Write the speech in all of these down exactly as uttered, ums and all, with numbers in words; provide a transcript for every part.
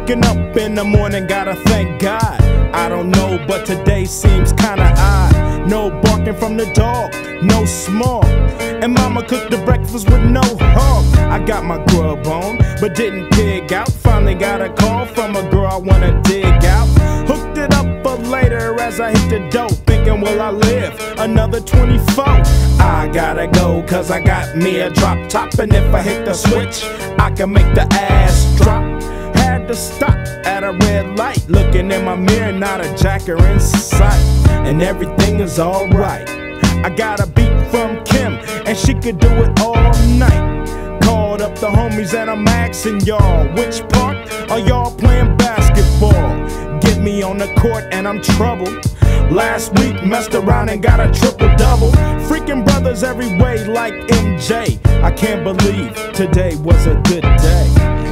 Waking up in the morning, gotta thank God. I don't know, but today seems kinda odd. No barking from the dog, no smog. And mama cooked the breakfast with no hog. I got my grub on, but didn't pig out. Finally got a call from a girl I wanna dig out. Hooked it up for later as I hit the dough, thinking, will I live another twenty-four? I gotta go, cause I got me a drop top. And if I hit the switch, I can make the ass drop. Had to stop at a red light, looking in my mirror, not a jacker in sight. And everything is alright. I got a beat from Kim, and she could do it all night. Called up the homies and I'm asking y'all, which part are y'all playing basketball? Get me on the court and I'm troubled. Last week messed around and got a triple-double. Freaking brothers every way like M J. I can't believe today was a good day.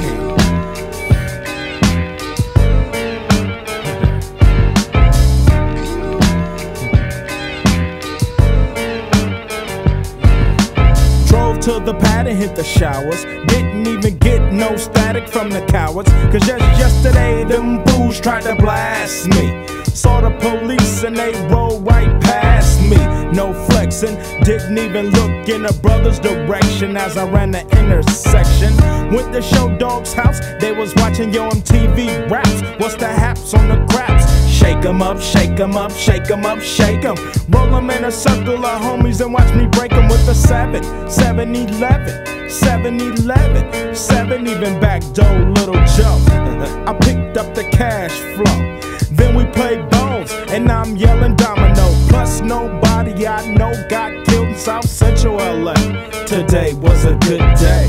To the pad and hit the showers. Didn't even get no static from the cowards, cause just yesterday them fools tried to blast me. Saw the police and they rolled right past me. No flexing, didn't even look in a brother's direction as I ran the intersection. Went to Show Dog's house, they was watching Yo M T V raps. What's the haps on the craps? Shake 'em up, shake 'em up, shake 'em up, shake 'em. Roll 'em in a circle of homies and watch me break 'em with a seven, seven eleven, seven eleven, seven even back door Little Joe. I picked up the cash flow. Then we played bones, and I'm yelling domino. Plus nobody I know got killed in South Central L A. Today was a good day.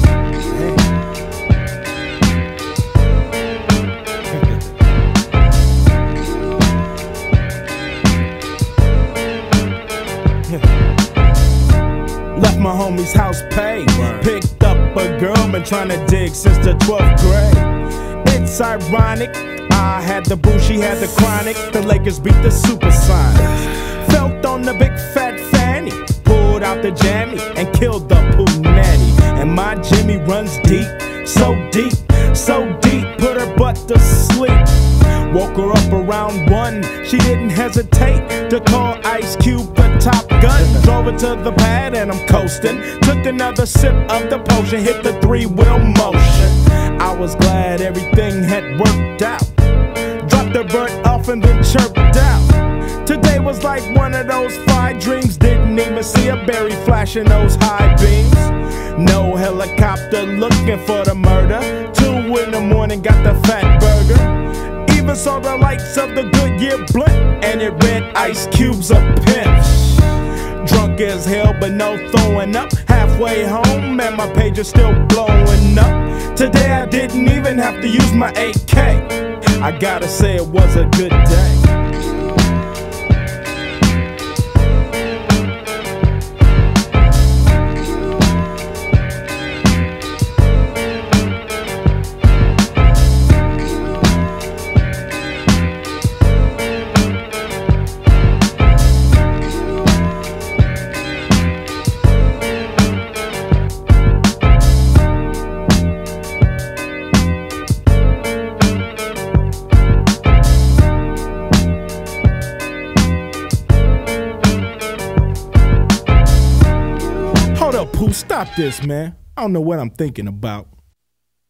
Left my homie's house paid. Picked up a girl, been trying to dig since the twelfth grade. It's ironic, I had the boo, she had the chronic. The Lakers beat the Supersonics. Felt on the big fat fanny, pulled out the jammy and killed the poo nanny. And my Jimmy runs deep, so deep, so deep, put her butt to sleep. Woke her up around one, she didn't hesitate to call Ice Cube the Top Gun. Drove her to the pad and I'm coasting. Took another sip of the potion, hit the three-wheel motion. I was glad everything had worked out. Dropped the bird off and then chirped out. Today was like one of those fire dreams. Didn't even see a berry flashing those high beams. No helicopter looking for the murder. Two in the morning, got the fat burger. Even saw the lights of the Goodyear blimp, and it read Ice Cube's a pimp. Drunk as hell, but no throwing up. Halfway home, and my page is still blowing up. Today I didn't even have to use my A K. I gotta say it was a good day. Hold up, Pooh, stop this, man. I don't know what I'm thinking about.